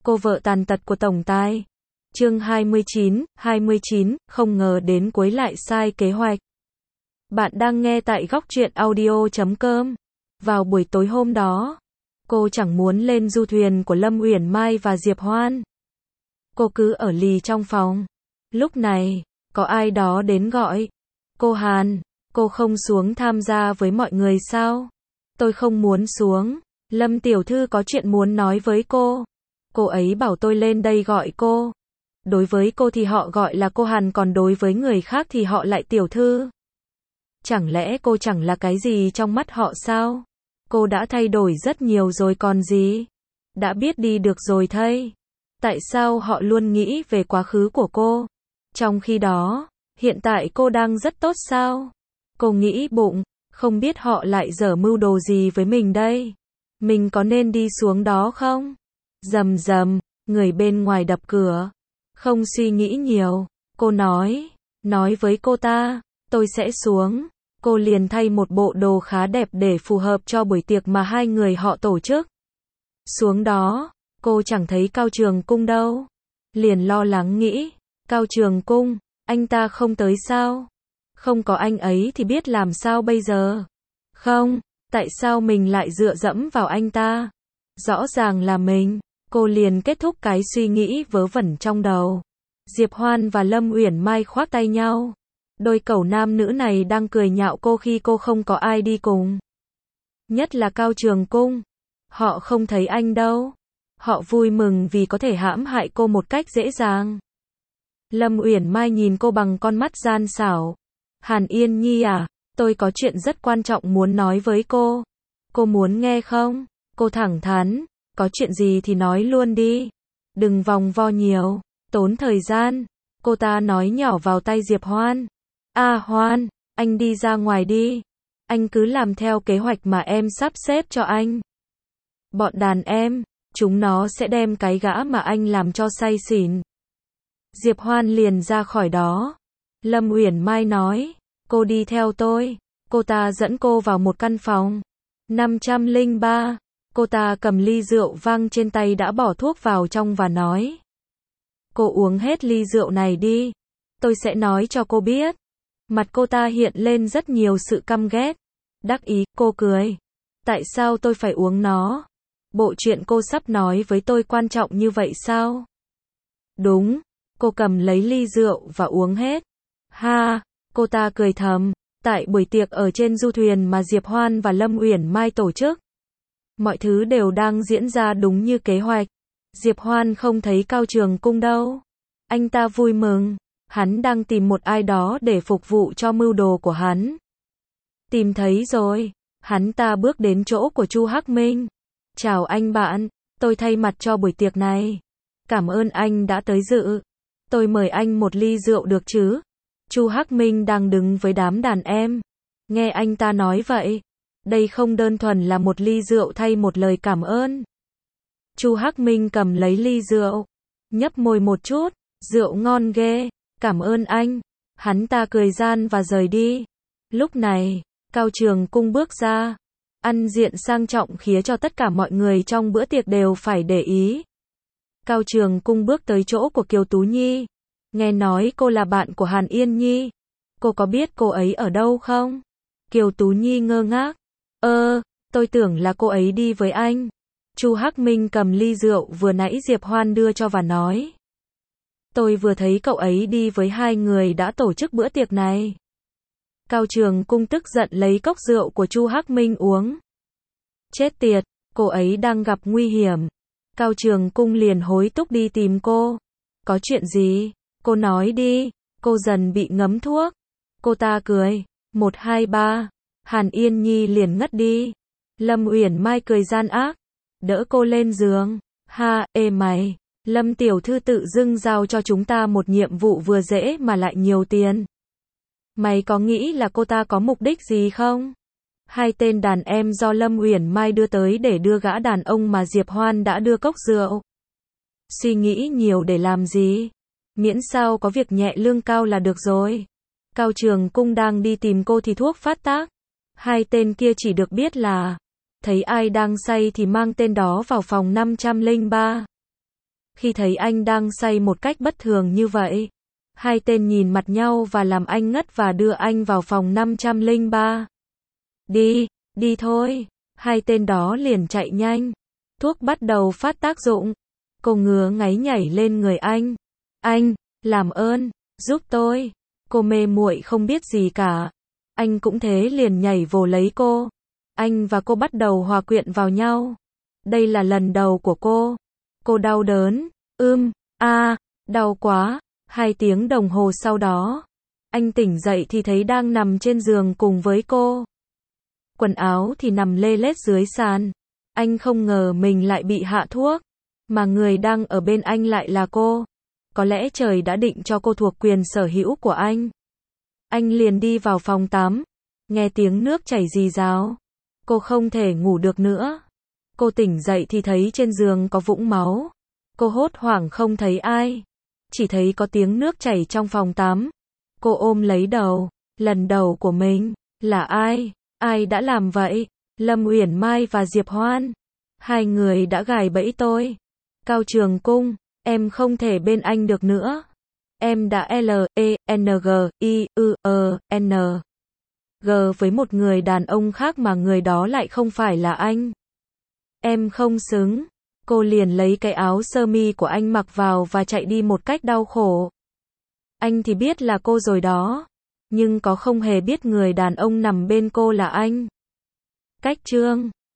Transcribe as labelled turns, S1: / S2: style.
S1: Cô vợ tàn tật của tổng tài. Chương 29, không ngờ đến cuối lại sai kế hoạch. Bạn đang nghe tại góc truyện audio.com. Vào buổi tối hôm đó, cô chẳng muốn lên du thuyền của Lâm Uyển Mai và Diệp Hoan. Cô cứ ở lì trong phòng. Lúc này, có ai đó đến gọi. Cô Hàn, cô không xuống tham gia với mọi người sao? Tôi không muốn xuống. Lâm tiểu thư có chuyện muốn nói với cô. Cô ấy bảo tôi lên đây gọi cô. Đối với cô thì họ gọi là cô Hàn, còn đối với người khác thì họ lại tiểu thư. Chẳng lẽ cô chẳng là cái gì trong mắt họ sao? Cô đã thay đổi rất nhiều rồi còn gì? Đã biết đi được rồi thay. Tại sao họ luôn nghĩ về quá khứ của cô? Trong khi đó, hiện tại cô đang rất tốt sao? Cô nghĩ bụng, không biết họ lại giở mưu đồ gì với mình đây? Mình có nên đi xuống đó không? Rầm rầm, người bên ngoài đập cửa. Không suy nghĩ nhiều, cô nói với cô ta, tôi sẽ xuống. Cô liền thay một bộ đồ khá đẹp để phù hợp cho buổi tiệc mà hai người họ tổ chức. Xuống đó, cô chẳng thấy Cao Trường Cung đâu. Liền lo lắng nghĩ, Cao Trường Cung, anh ta không tới sao? Không có anh ấy thì biết làm sao bây giờ? Không, tại sao mình lại dựa dẫm vào anh ta? Rõ ràng là mình. Cô liền kết thúc cái suy nghĩ vớ vẩn trong đầu. Diệp Hoan và Lâm Uyển Mai khoác tay nhau. Đôi cẩu nam nữ này đang cười nhạo cô khi cô không có ai đi cùng. Nhất là Cao Trường Cung. Họ không thấy anh đâu. Họ vui mừng vì có thể hãm hại cô một cách dễ dàng. Lâm Uyển Mai nhìn cô bằng con mắt gian xảo. Hàn Yên Nhi à, tôi có chuyện rất quan trọng muốn nói với cô. Cô muốn nghe không? Cô thẳng thắn. Có chuyện gì thì nói luôn đi. Đừng vòng vo nhiều, tốn thời gian. Cô ta nói nhỏ vào tai Diệp Hoan. Hoan, anh đi ra ngoài đi. Anh cứ làm theo kế hoạch mà em sắp xếp cho anh. Bọn đàn em, chúng nó sẽ đem cái gã mà anh làm cho say xỉn. Diệp Hoan liền ra khỏi đó. Lâm Uyển Mai nói, cô đi theo tôi. Cô ta dẫn cô vào một căn phòng. 503. Cô ta cầm ly rượu vang trên tay đã bỏ thuốc vào trong và nói. Cô uống hết ly rượu này đi. Tôi sẽ nói cho cô biết. Mặt cô ta hiện lên rất nhiều sự căm ghét. Đắc ý, cô cười. Tại sao tôi phải uống nó? Bộ chuyện cô sắp nói với tôi quan trọng như vậy sao? Đúng. Cô cầm lấy ly rượu và uống hết. Ha, cô ta cười thầm. Tại buổi tiệc ở trên du thuyền mà Diệp Hoan và Lâm Uyển Mai tổ chức. Mọi thứ đều đang diễn ra đúng như kế hoạch. Diệp Hoan không thấy Cao Trường Cung đâu. Anh ta vui mừng. Hắn đang tìm một ai đó để phục vụ cho mưu đồ của hắn. Tìm thấy rồi. Hắn ta bước đến chỗ của Chu Hắc Minh. Chào anh bạn. Tôi thay mặt cho buổi tiệc này. Cảm ơn anh đã tới dự. Tôi mời anh một ly rượu được chứ? Chu Hắc Minh đang đứng với đám đàn em. Nghe anh ta nói vậy. Đây không đơn thuần là một ly rượu thay một lời cảm ơn. Chu Hắc Minh cầm lấy ly rượu, nhấp môi một chút, rượu ngon ghê, cảm ơn anh. Hắn ta cười gian và rời đi. Lúc này, Cao Trường Cung bước ra, ăn diện sang trọng khiến cho tất cả mọi người trong bữa tiệc đều phải để ý. Cao Trường Cung bước tới chỗ của Kiều Tú Nhi. Nghe nói cô là bạn của Hàn Yên Nhi. Cô có biết cô ấy ở đâu không? Kiều Tú Nhi ngơ ngác. Tôi tưởng là cô ấy đi với anh. Chu Hắc Minh cầm ly rượu vừa nãy Diệp Hoan đưa cho và nói. Tôi vừa thấy cậu ấy đi với hai người đã tổ chức bữa tiệc này. Cao Trường Cung tức giận lấy cốc rượu của Chu Hắc Minh uống. Chết tiệt, cô ấy đang gặp nguy hiểm. Cao Trường Cung liền hối thúc đi tìm cô. Có chuyện gì? Cô nói đi. Cô dần bị ngấm thuốc. Cô ta cười. 1, 2, 3. Hàn Yên Nhi liền ngất đi. Lâm Uyển Mai cười gian ác. Đỡ cô lên giường. Ha, mày. Lâm tiểu thư tự dưng giao cho chúng ta một nhiệm vụ vừa dễ mà lại nhiều tiền. Mày có nghĩ là cô ta có mục đích gì không? Hai tên đàn em do Lâm Uyển Mai đưa tới để đưa gã đàn ông mà Diệp Hoan đã đưa cốc rượu. Suy nghĩ nhiều để làm gì? Miễn sao có việc nhẹ lương cao là được rồi. Cao Trường Cung đang đi tìm cô thì thuốc phát tác. Hai tên kia chỉ được biết là thấy ai đang say thì mang tên đó vào phòng 503. khi thấy anh đang say một cách bất thường như vậy. Hai tên nhìn mặt nhau và làm anh ngất và đưa anh vào phòng 503. Đi, đi thôi. Hai tên đó liền chạy nhanh. Thuốc bắt đầu phát tác dụng. Cô ngứa ngáy nhảy lên người anh. Anh, làm ơn, giúp tôi. Cô mê muội không biết gì cả. Anh cũng thế liền nhảy vồ lấy cô. Anh và cô bắt đầu hòa quyện vào nhau. Đây là lần đầu của cô. Cô đau đớn. Đau quá. 2 tiếng đồng hồ sau đó, anh tỉnh dậy thì thấy đang nằm trên giường cùng với cô. Quần áo thì nằm lê lết dưới sàn. Anh không ngờ mình lại bị hạ thuốc, mà người đang ở bên anh lại là cô. Có lẽ trời đã định cho cô thuộc quyền sở hữu của anh. Anh liền đi vào phòng tắm, nghe tiếng nước chảy rì rào. Cô không thể ngủ được nữa. Cô tỉnh dậy thì thấy trên giường có vũng máu. Cô hốt hoảng không thấy ai, chỉ thấy có tiếng nước chảy trong phòng tắm. Cô ôm lấy đầu, lần đầu của mình, là ai? Ai đã làm vậy? Lâm Uyển Mai và Diệp Hoan. 2 người đã gài bẫy tôi. Cao Trường Cung, em không thể bên anh được nữa. Em đã L-E-N-G-I-U-E-N-G với một người đàn ông khác mà người đó lại không phải là anh. Em không xứng. Cô liền lấy cái áo sơ mi của anh mặc vào và chạy đi một cách đau khổ. Anh thì biết là cô rồi đó, nhưng có không hề biết người đàn ông nằm bên cô là anh. Cách chương